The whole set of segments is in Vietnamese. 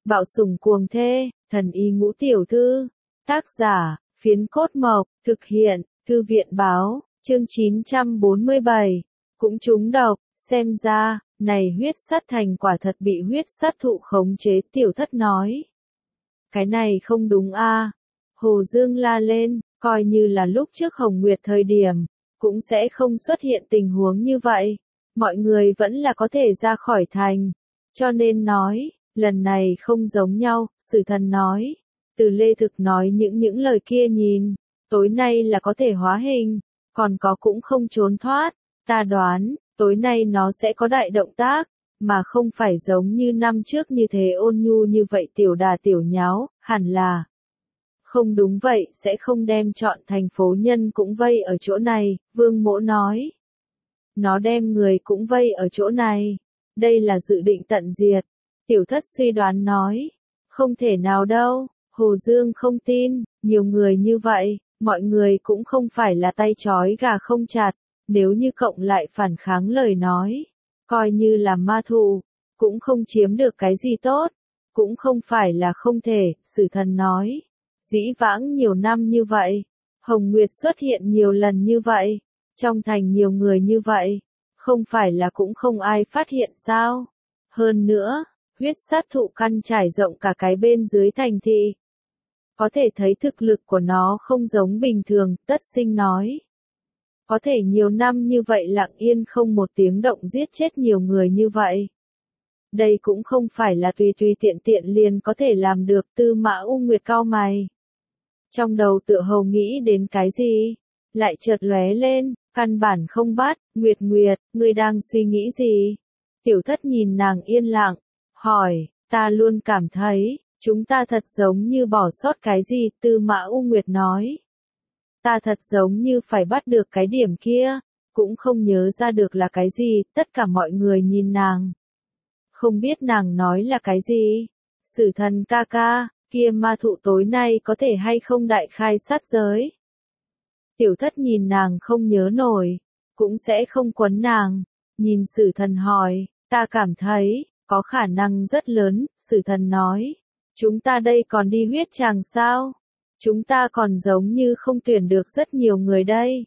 Bạo sủng cuồng thê, thần y ngũ tiểu thư. Tác giả, Phiến Cốt Mộc, thực hiện, Thư viện báo, chương 947. Cũng trúng độc, xem ra, này huyết sắt thành quả thật bị huyết sắt thụ khống chế, tiểu thất nói. Cái này không đúng a. Hồ Dương la lên, coi như là lúc trước Hồng Nguyệt thời điểm, cũng sẽ không xuất hiện tình huống như vậy. Mọi người vẫn là có thể ra khỏi thành. Cho nên nói, lần này không giống nhau, Sử Thần nói. Từ Lê Thực nói những lời kia nhìn, tối nay là có thể hóa hình, còn có cũng không trốn thoát. Ta đoán, tối nay nó sẽ có đại động tác, mà không phải giống như năm trước như thế ôn nhu như vậy tiểu đà tiểu nháo, hẳn là. Không đúng vậy, sẽ không đem chọn thành phố nhân cũng vây ở chỗ này, Vương Mỗ nói. Nó đem người cũng vây ở chỗ này, đây là dự định tận diệt. Tiểu thất suy đoán nói, không thể nào đâu, Hồ Dương không tin, nhiều người như vậy, mọi người cũng không phải là tay trói gà không chặt, nếu như cộng lại phản kháng lời nói, coi như là ma thụ, cũng không chiếm được cái gì tốt, cũng không phải là không thể, Sử Thần nói. Dĩ vãng nhiều năm như vậy, Hồng Nguyệt xuất hiện nhiều lần như vậy, trong thành nhiều người như vậy, không phải là cũng không ai phát hiện sao? Hơn nữa, huyết sát thụ căn trải rộng cả cái bên dưới thành thị. Có thể thấy thực lực của nó không giống bình thường, Tất Sinh nói. Có thể nhiều năm như vậy lặng yên không một tiếng động giết chết nhiều người như vậy. Đây cũng không phải là tùy tiện liền có thể làm được, Tư Mã U Nguyệt cau mày. Trong đầu tựa hồ nghĩ đến cái gì, lại chợt lóe lên, căn bản không bắt, Nguyệt, ngươi đang suy nghĩ gì? Tiểu thất nhìn nàng yên lặng, hỏi, ta luôn cảm thấy, chúng ta thật giống như bỏ sót cái gì, Tư Mã U Nguyệt nói. Ta thật giống như phải bắt được cái điểm kia, cũng không nhớ ra được là cái gì, tất cả mọi người nhìn nàng. Không biết nàng nói là cái gì? Sử Thần ca ca, kia ma thụ tối nay có thể hay không đại khai sát giới? Tiểu thất nhìn nàng không nhớ nổi, cũng sẽ không quấn nàng, nhìn Sử Thần hỏi, ta cảm thấy, có khả năng rất lớn, Sử Thần nói. Chúng ta đây còn đi huyết tràng sao? Chúng ta còn giống như không tuyển được rất nhiều người đây.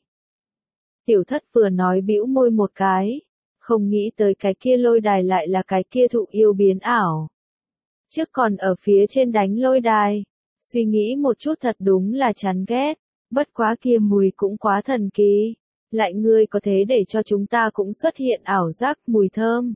Tiểu thất vừa nói bĩu môi một cái, không nghĩ tới cái kia lôi đài lại là cái kia thụ yêu biến ảo. Trước còn ở phía trên đánh lôi đài, suy nghĩ một chút thật đúng là chán ghét, bất quá kia mùi cũng quá thần kỳ. Lại ngươi có thế để cho chúng ta cũng xuất hiện ảo giác mùi thơm.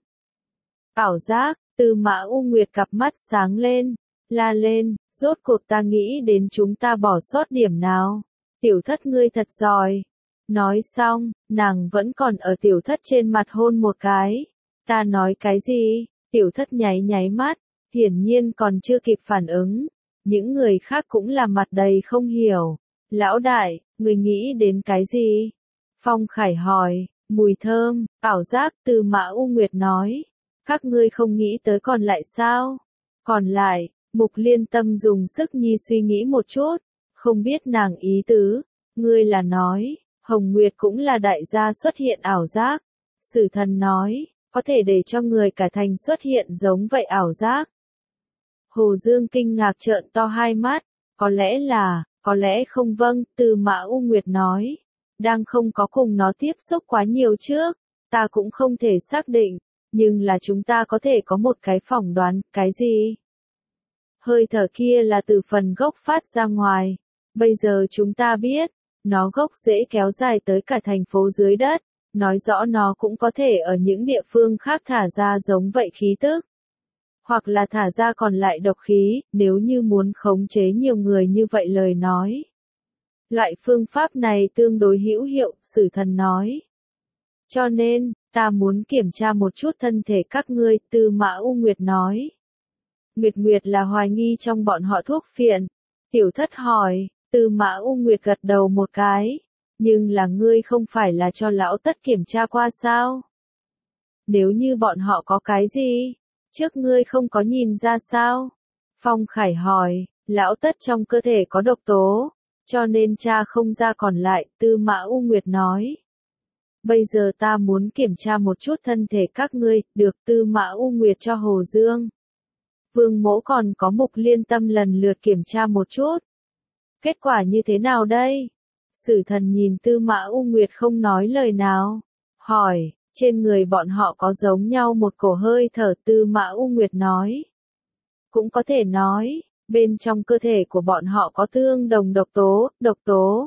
Ảo giác, Tư Mã U Nguyệt cặp mắt sáng lên, la lên, rốt cuộc ta nghĩ đến chúng ta bỏ sót điểm nào. Tiểu thất ngươi thật giỏi. Nói xong, nàng vẫn còn ở tiểu thất trên mặt hôn một cái. Ta nói cái gì? Tiểu thất nháy mắt, hiển nhiên còn chưa kịp phản ứng. Những người khác cũng là mặt đầy không hiểu. Lão đại, người nghĩ đến cái gì? Phong Khải hỏi, mùi thơm, ảo giác, Tư Mã U Nguyệt nói. Các ngươi không nghĩ tới còn lại sao? Còn lại, Mục Liên Tâm dùng sức nhi suy nghĩ một chút, không biết nàng ý tứ. Ngươi là nói, Hồng Nguyệt cũng là đại gia xuất hiện ảo giác. Sử Thần nói, có thể để cho người cả thành xuất hiện giống vậy ảo giác. Hồ Dương kinh ngạc trợn to hai mắt, có lẽ không vâng, Tư Mã U Nguyệt nói. Đang không có cùng nó tiếp xúc quá nhiều trước, ta cũng không thể xác định, nhưng là chúng ta có thể có một cái phỏng đoán, cái gì? Hơi thở kia là từ phần gốc phát ra ngoài, bây giờ chúng ta biết, nó gốc rễ kéo dài tới cả thành phố dưới đất, nói rõ nó cũng có thể ở những địa phương khác thả ra giống vậy khí tức. Hoặc là thả ra còn lại độc khí, nếu như muốn khống chế nhiều người như vậy lời nói. Loại phương pháp này tương đối hữu hiệu, Sử Thần nói. Cho nên, ta muốn kiểm tra một chút thân thể các ngươi, Tư Mã U Nguyệt nói. Nguyệt là hoài nghi trong bọn họ thuốc phiện. Tiểu thất hỏi, Tư Mã U Nguyệt gật đầu một cái. Nhưng là ngươi không phải là cho lão tất kiểm tra qua sao? Nếu như bọn họ có cái gì? Trước ngươi không có nhìn ra sao? Phong Khải hỏi, lão tất trong cơ thể có độc tố, cho nên cha không ra còn lại, Tư Mã U Nguyệt nói. Bây giờ ta muốn kiểm tra một chút thân thể các ngươi, được, Tư Mã U Nguyệt cho Hồ Dương. Vương Mỗ còn có Mục Liên Tâm lần lượt kiểm tra một chút. Kết quả như thế nào đây? Sử Thần nhìn Tư Mã U Nguyệt không nói lời nào. Hỏi, trên người bọn họ có giống nhau một cổ hơi thở? Tư Mã U Nguyệt nói. Cũng có thể nói, bên trong cơ thể của bọn họ có tương đồng độc tố.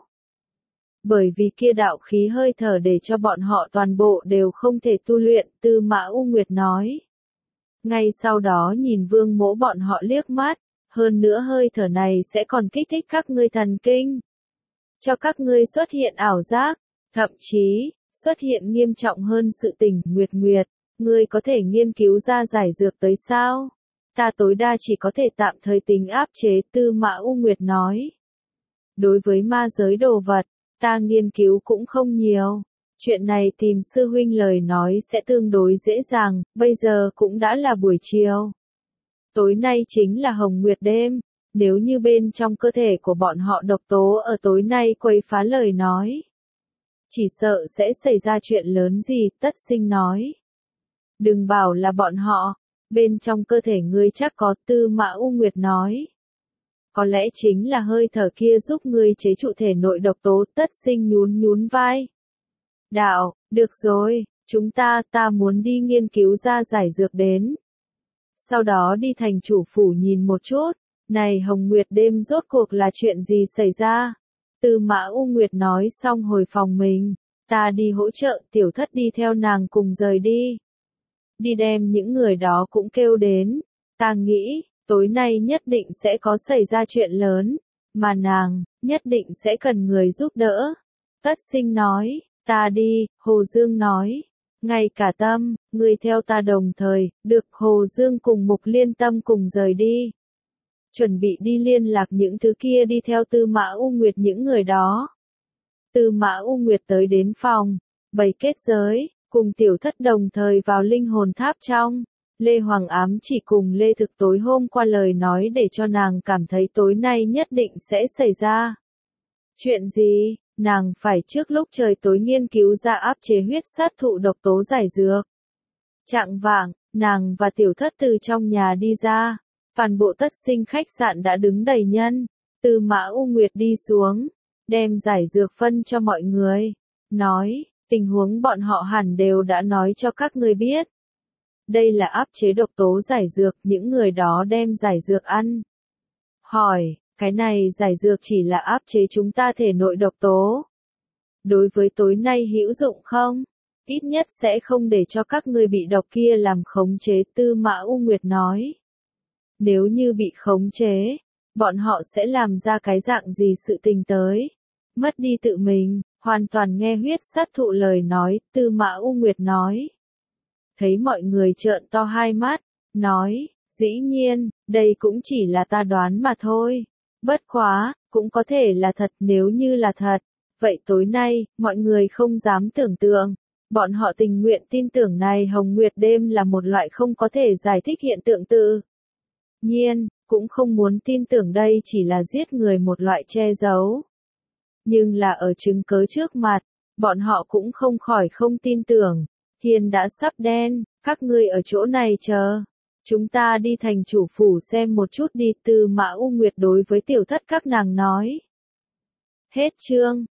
Bởi vì kia đạo khí hơi thở để cho bọn họ toàn bộ đều không thể tu luyện, Tư Mã U Nguyệt nói. Ngay sau đó nhìn Vương Mỗ bọn họ liếc mắt, hơn nữa hơi thở này sẽ còn kích thích các ngươi thần kinh. Cho các ngươi xuất hiện ảo giác, thậm chí, xuất hiện nghiêm trọng hơn sự tình. Nguyệt, ngươi có thể nghiên cứu ra giải dược tới sao? Ta tối đa chỉ có thể tạm thời tính áp chế, Tư Mã U Nguyệt nói. Đối với ma giới đồ vật, ta nghiên cứu cũng không nhiều. Chuyện này tìm sư huynh lời nói sẽ tương đối dễ dàng, bây giờ cũng đã là buổi chiều. Tối nay chính là Hồng Nguyệt đêm, nếu như bên trong cơ thể của bọn họ độc tố ở tối nay quấy phá lời nói. Chỉ sợ sẽ xảy ra chuyện lớn gì, Tất Sinh nói. Đừng bảo là bọn họ, bên trong cơ thể ngươi chắc có, Tư Mã U Nguyệt nói. Có lẽ chính là hơi thở kia giúp ngươi chế trụ thể nội độc tố, Tất Sinh nhún vai. Đạo, được rồi, ta muốn đi nghiên cứu ra giải dược đến. Sau đó đi thành chủ phủ nhìn một chút, này Hồng Nguyệt đêm rốt cuộc là chuyện gì xảy ra? Tư Mã U Nguyệt nói xong hồi phòng mình, ta đi hỗ trợ, Tiểu Thất đi theo nàng cùng rời đi. Đi đem những người đó cũng kêu đến, ta nghĩ, tối nay nhất định sẽ có xảy ra chuyện lớn, mà nàng, nhất định sẽ cần người giúp đỡ. Tất Sinh nói, ta đi, Hồ Dương nói. Ngay cả Tâm, ngươi theo ta đồng thời, được. Hồ Dương cùng Mục Liên Tâm cùng rời đi. Chuẩn bị đi liên lạc những thứ kia đi theo Tư Mã U Nguyệt những người đó. Tư Mã U Nguyệt tới đến phòng, bày kết giới, cùng Tiểu Thất đồng thời vào linh hồn tháp trong. Lê Hoàng Ám chỉ cùng Lê Thực tối hôm qua lời nói để cho nàng cảm thấy tối nay nhất định sẽ xảy ra. Chuyện gì? Nàng phải trước lúc trời tối nghiên cứu ra áp chế huyết sát thụ độc tố giải dược. Chạng vạng, nàng và Tiểu Thất từ trong nhà đi ra. Toàn bộ Tất Sinh khách sạn đã đứng đầy nhân. Tư Mã U Nguyệt đi xuống, đem giải dược phân cho mọi người. Nói, tình huống bọn họ hẳn đều đã nói cho các người biết. Đây là áp chế độc tố giải dược, những người đó đem giải dược ăn. Hỏi, cái này giải dược chỉ là áp chế chúng ta thể nội độc tố. Đối với tối nay hữu dụng không? Ít nhất sẽ không để cho các người bị độc kia làm khống chế, Tư Mã U Nguyệt nói. Nếu như bị khống chế, bọn họ sẽ làm ra cái dạng gì sự tình tới? Mất đi tự mình, hoàn toàn nghe huyết sát thụ lời nói, Tư Mã U Nguyệt nói. Thấy mọi người trợn to hai mắt, nói, dĩ nhiên, đây cũng chỉ là ta đoán mà thôi. Bất quá, cũng có thể là thật, nếu như là thật. Vậy tối nay, mọi người không dám tưởng tượng. Bọn họ tình nguyện tin tưởng này Hồng Nguyệt đêm là một loại không có thể giải thích hiện tượng tự nhiên, cũng không muốn tin tưởng đây chỉ là giết người một loại che giấu. Nhưng là ở chứng cớ trước mặt, bọn họ cũng không khỏi không tin tưởng. Thiên đã sắp đen, các ngươi ở chỗ này chờ. Chúng ta đi thành chủ phủ xem một chút đi, Tư Mã U Nguyệt đối với Tiểu Thất các nàng nói. Hết chương.